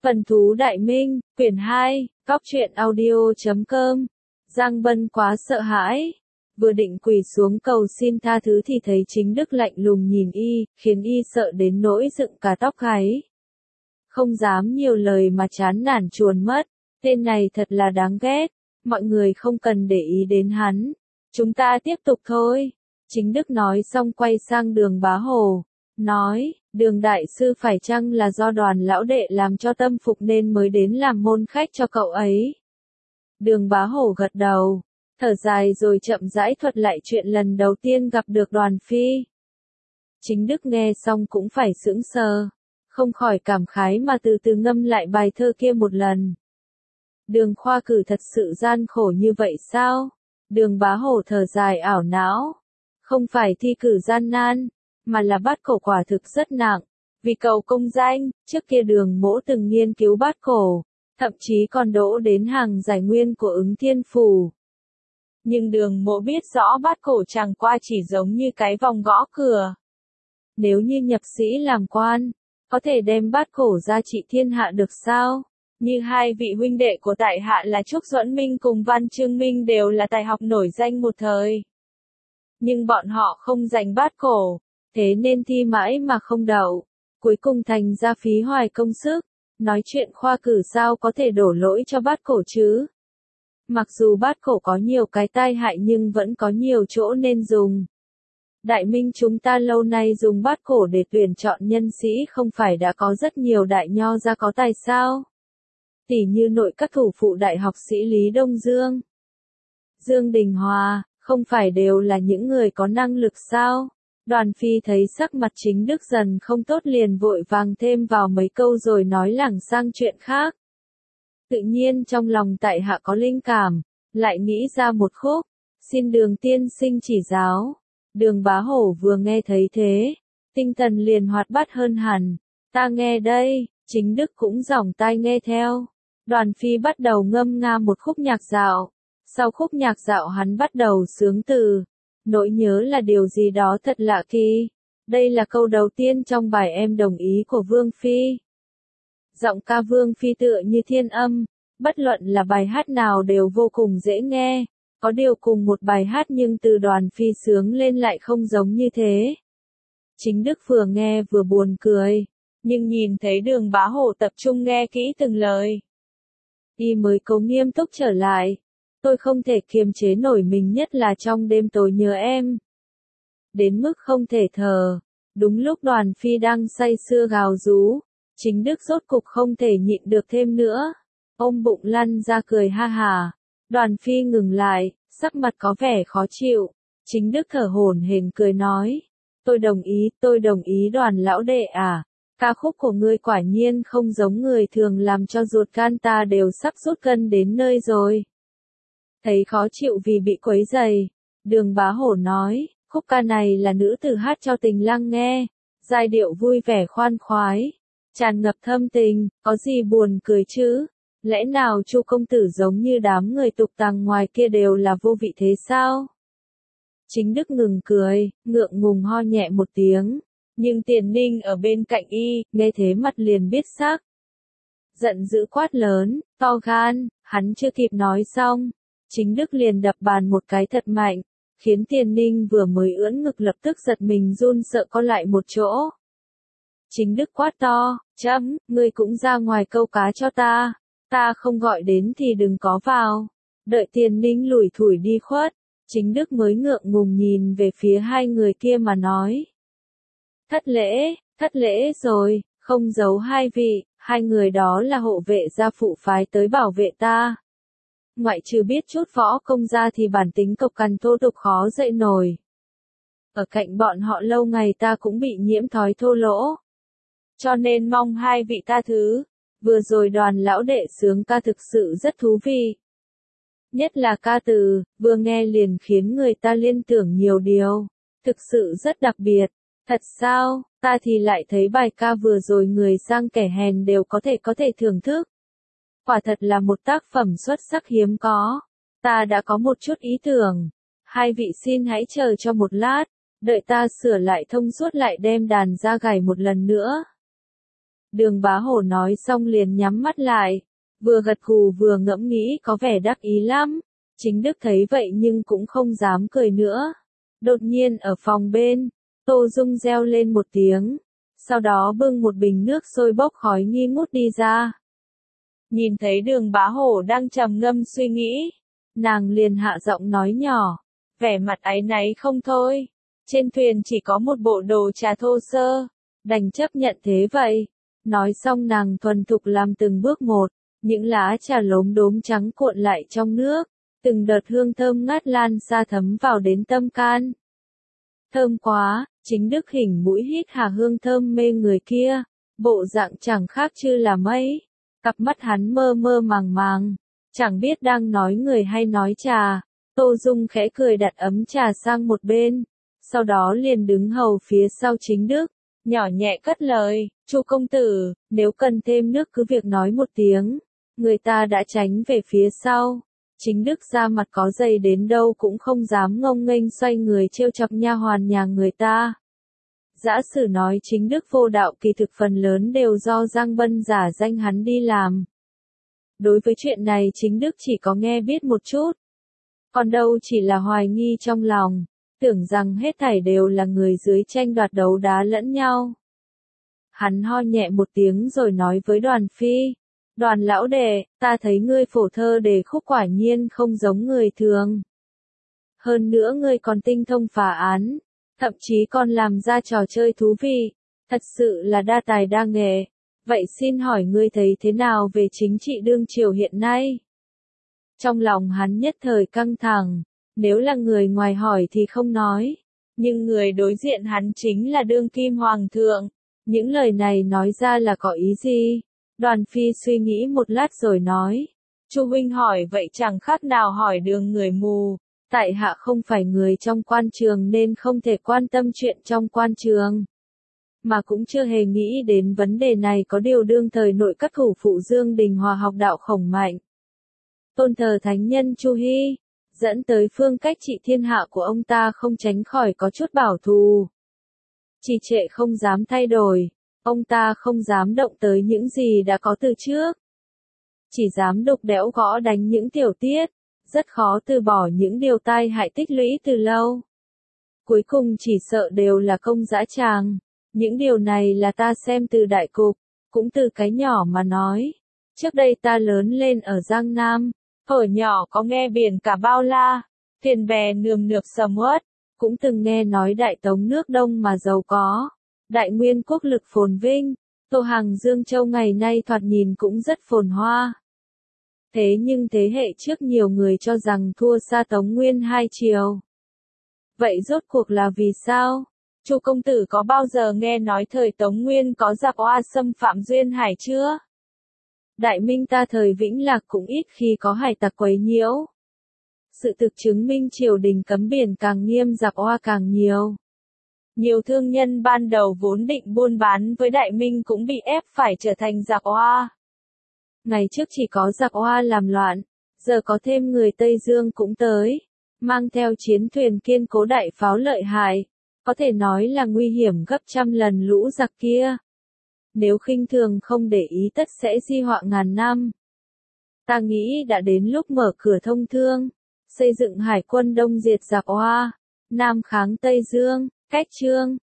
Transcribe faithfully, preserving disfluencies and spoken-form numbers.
Vần thú đại minh, quyển hai, góc truyện audio chấm com. Giang Bân quá sợ hãi. Vừa định quỳ xuống cầu xin tha thứ thì thấy Chính Đức lạnh lùng nhìn y, khiến y sợ đến nỗi dựng cả tóc gáy. Không dám nhiều lời mà chán nản chuồn mất. Tên này thật là đáng ghét. Mọi người không cần để ý đến hắn. Chúng ta tiếp tục thôi. Chính Đức nói xong quay sang Đường Bá Hồ. Nói, Đường đại sư phải chăng là do Đoàn lão đệ làm cho tâm phục nên mới đến làm môn khách cho cậu ấy? Đường Bá Hổ gật đầu, thở dài rồi chậm rãi thuật lại chuyện lần đầu tiên gặp được Đoàn Phi. Chính Đức nghe xong cũng phải sững sờ, không khỏi cảm khái mà từ từ ngâm lại bài thơ kia một lần. Đường khoa cử thật sự gian khổ như vậy sao? Đường Bá Hổ thở dài ảo não. Không phải thi cử gian nan, mà là bát cổ quả thực rất nặng. Vì cầu công danh, trước kia Đường Mỗ từng nghiên cứu bát cổ, thậm chí còn đỗ đến hàng giải nguyên của ứng thiên phủ. Nhưng Đường Mỗ biết rõ bát cổ chẳng qua chỉ giống như cái vòng gõ cửa. Nếu như nhập sĩ làm quan, có thể đem bát cổ ra trị thiên hạ được sao? Như hai vị huynh đệ của tại hạ là Trúc Duẫn Minh cùng Văn Chương Minh đều là tài học nổi danh một thời. Nhưng bọn họ không giành bát cổ, thế nên thi mãi mà không đậu, cuối cùng thành ra phí hoài công sức. Nói chuyện khoa cử sao có thể đổ lỗi cho bát cổ chứ? Mặc dù bát cổ có nhiều cái tai hại nhưng vẫn có nhiều chỗ nên dùng. Đại Minh chúng ta lâu nay dùng bát cổ để tuyển chọn nhân sĩ không phải đã có rất nhiều đại nho ra có tài sao? Tỷ như nội các thủ phụ đại học sĩ Lý Đông Dương, Dương Đình Hòa, không phải đều là những người có năng lực sao? Đoàn Phi thấy sắc mặt Chính Đức dần không tốt liền vội vàng thêm vào mấy câu rồi nói lảng sang chuyện khác. Tự nhiên trong lòng tại hạ có linh cảm, lại nghĩ ra một khúc, xin Đường tiên sinh chỉ giáo. Đường Bá Hổ vừa nghe thấy thế, tinh thần liền hoạt bát hơn hẳn. Ta nghe đây. Chính Đức cũng giỏng tai nghe theo. Đoàn Phi bắt đầu ngâm nga một khúc nhạc dạo. Sau khúc nhạc dạo hắn bắt đầu sướng từ nỗi nhớ là điều gì đó thật lạ kỳ. Đây là câu đầu tiên trong bài Em đồng ý của Vương Phi. Giọng ca Vương Phi tựa như thiên âm, bất luận là bài hát nào đều vô cùng dễ nghe. Có điều cùng một bài hát nhưng từ Đoàn Phi sướng lên lại không giống như thế. Chính Đức vừa nghe vừa buồn cười, nhưng nhìn thấy Đường Bá Hổ tập trung nghe kỹ từng lời, y mới cố nghiêm túc trở lại. Tôi không thể kiềm chế nổi mình, nhất là trong đêm tối nhớ em. Đến mức không thể thở. Đúng lúc Đoàn Phi đang say sưa gào rú, Chính Đức rốt cục không thể nhịn được thêm nữa. Ôm bụng lăn ra cười ha hả. Đoàn Phi ngừng lại, sắc mặt có vẻ khó chịu. Chính Đức thở hổn hển cười nói. Tôi đồng ý, tôi đồng ý Đoàn lão đệ à. Ca khúc của ngươi quả nhiên không giống người thường, làm cho ruột gan ta đều sắp rút cân đến nơi rồi. Thấy khó chịu vì bị quấy rầy, Đường Bá Hổ nói, khúc ca này là nữ tử hát cho tình lang nghe, giai điệu vui vẻ khoan khoái, tràn ngập thâm tình, có gì buồn cười chứ? Lẽ nào Chu công tử giống như đám người tục tằng ngoài kia đều là vô vị thế sao? Chính Đức ngừng cười, ngượng ngùng ho nhẹ một tiếng, nhưng Tiền Ninh ở bên cạnh y, nghe thế mặt liền biết sắc. Giận dữ quát lớn, to gan, hắn chưa kịp nói xong. Chính Đức liền đập bàn một cái thật mạnh, khiến Tiền Ninh vừa mới ưỡn ngực lập tức giật mình run sợ co lại một chỗ. Chính Đức quát to, chấm, ngươi cũng ra ngoài câu cá cho ta, ta không gọi đến thì đừng có vào. Đợi Tiền Ninh lủi thủi đi khuất, Chính Đức mới ngượng ngùng nhìn về phía hai người kia mà nói. Thất lễ, thất lễ rồi, không giấu hai vị, hai người đó là hộ vệ gia phụ phái tới bảo vệ ta. Ngoại trừ biết chút võ công ra thì bản tính cộc cằn thô tục khó dậy nổi. Ở cạnh bọn họ lâu ngày ta cũng bị nhiễm thói thô lỗ. Cho nên mong hai vị tha thứ. Vừa rồi Đoàn lão đệ sướng ca thực sự rất thú vị. Nhất là ca từ, vừa nghe liền khiến người ta liên tưởng nhiều điều. Thực sự rất đặc biệt. Thật sao, ta thì lại thấy bài ca vừa rồi người sang kẻ hèn đều có thể có thể thưởng thức. Quả thật là một tác phẩm xuất sắc hiếm có. Ta đã có một chút ý tưởng. Hai vị xin hãy chờ cho một lát, đợi ta sửa lại thông suốt lại đem đàn ra gảy một lần nữa. Đường Bá Hổ nói xong liền nhắm mắt lại, vừa gật gù vừa ngẫm nghĩ có vẻ đắc ý lắm. Chính Đức thấy vậy nhưng cũng không dám cười nữa. Đột nhiên ở phòng bên, Tô Dung reo lên một tiếng, sau đó bưng một bình nước sôi bốc khói nghi ngút đi ra. Nhìn thấy Đường Bá Hổ đang trầm ngâm suy nghĩ, nàng liền hạ giọng nói nhỏ, vẻ mặt áy náy không thôi. Trên thuyền chỉ có một bộ đồ trà thô sơ, đành chấp nhận thế vậy. Nói xong nàng thuần thục làm từng bước một, những lá trà lốm đốm trắng cuộn lại trong nước, từng đợt hương thơm ngát lan xa thấm vào đến tâm can. Thơm quá, Chính Đức hỉnh mũi hít hà hương thơm mê người kia, bộ dạng chẳng khác chứ là mấy. Cặp mắt hắn mơ mơ màng màng, chẳng biết đang nói người hay nói trà. Tô Dung khẽ cười đặt ấm trà sang một bên, sau đó liền đứng hầu phía sau Chính Đức, nhỏ nhẹ cất lời, Chu công tử, nếu cần thêm nước cứ việc nói một tiếng. Người ta đã tránh về phía sau. Chính Đức ra mặt có dày đến đâu cũng không dám ngông nghênh xoay người trêu chọc nha hoàn nhà người ta. Giả sử nói Chính Đức vô đạo kỳ thực phần lớn đều do Giang Bân giả danh hắn đi làm. Đối với chuyện này Chính Đức chỉ có nghe biết một chút. Còn đâu chỉ là hoài nghi trong lòng, tưởng rằng hết thảy đều là người dưới tranh đoạt đấu đá lẫn nhau. Hắn ho nhẹ một tiếng rồi nói với Đoàn Phi, Đoàn lão đệ, ta thấy ngươi phổ thơ đề khúc quả nhiên không giống người thường. Hơn nữa ngươi còn tinh thông phá án, thậm chí còn làm ra trò chơi thú vị, thật sự là đa tài đa nghệ. Vậy xin hỏi ngươi thấy thế nào về chính trị đương triều hiện nay? Trong lòng hắn nhất thời căng thẳng, nếu là người ngoài hỏi thì không nói, nhưng người đối diện hắn chính là đương kim hoàng thượng. Những lời này nói ra là có ý gì? Đoàn Phi suy nghĩ một lát rồi nói, Chu huynh hỏi vậy chẳng khác nào hỏi đường người mù, tại hạ không phải người trong quan trường nên không thể quan tâm chuyện trong quan trường. Mà cũng chưa hề nghĩ đến vấn đề này, có điều đương thời nội các thủ phụ Dương Đình Hòa học đạo khổng mạnh, tôn thờ thánh nhân Chu Hy, dẫn tới phương cách trị thiên hạ của ông ta không tránh khỏi có chút bảo thù. Trì trệ không dám thay đổi, ông ta không dám động tới những gì đã có từ trước. Chỉ dám đục đẽo gõ đánh những tiểu tiết, rất khó từ bỏ những điều tai hại tích lũy từ lâu. Cuối cùng chỉ sợ đều là công dã tràng. Những điều này là ta xem từ đại cục, cũng từ cái nhỏ mà nói. Trước đây ta lớn lên ở Giang Nam, hồi nhỏ có nghe biển cả bao la, thuyền bè nườm nượp sầm uất, cũng từng nghe nói Đại Tống nước Đông mà giàu có, Đại Nguyên quốc lực phồn vinh, Tô Hàng Dương Châu ngày nay thoạt nhìn cũng rất phồn hoa. Thế nhưng thế hệ trước nhiều người cho rằng thua xa Tống Nguyên hai triều. Vậy rốt cuộc là vì sao? Chu công tử có bao giờ nghe nói thời Tống Nguyên có giặc oa xâm phạm duyên hải chưa? Đại Minh ta thời Vĩnh Lạc cũng ít khi có hải tặc quấy nhiễu. Sự thực chứng minh triều đình cấm biển càng nghiêm, giặc oa càng nhiều. Nhiều thương nhân ban đầu vốn định buôn bán với Đại Minh cũng bị ép phải trở thành giặc oa. Ngày trước chỉ có giặc oa làm loạn, giờ có thêm người Tây Dương cũng tới, mang theo chiến thuyền kiên cố đại pháo lợi hại, có thể nói là nguy hiểm gấp trăm lần lũ giặc kia. Nếu khinh thường không để ý tất sẽ di họa ngàn năm. Ta nghĩ đã đến lúc mở cửa thông thương, xây dựng hải quân Đông diệt giặc oa, Nam kháng Tây Dương, cách Trương,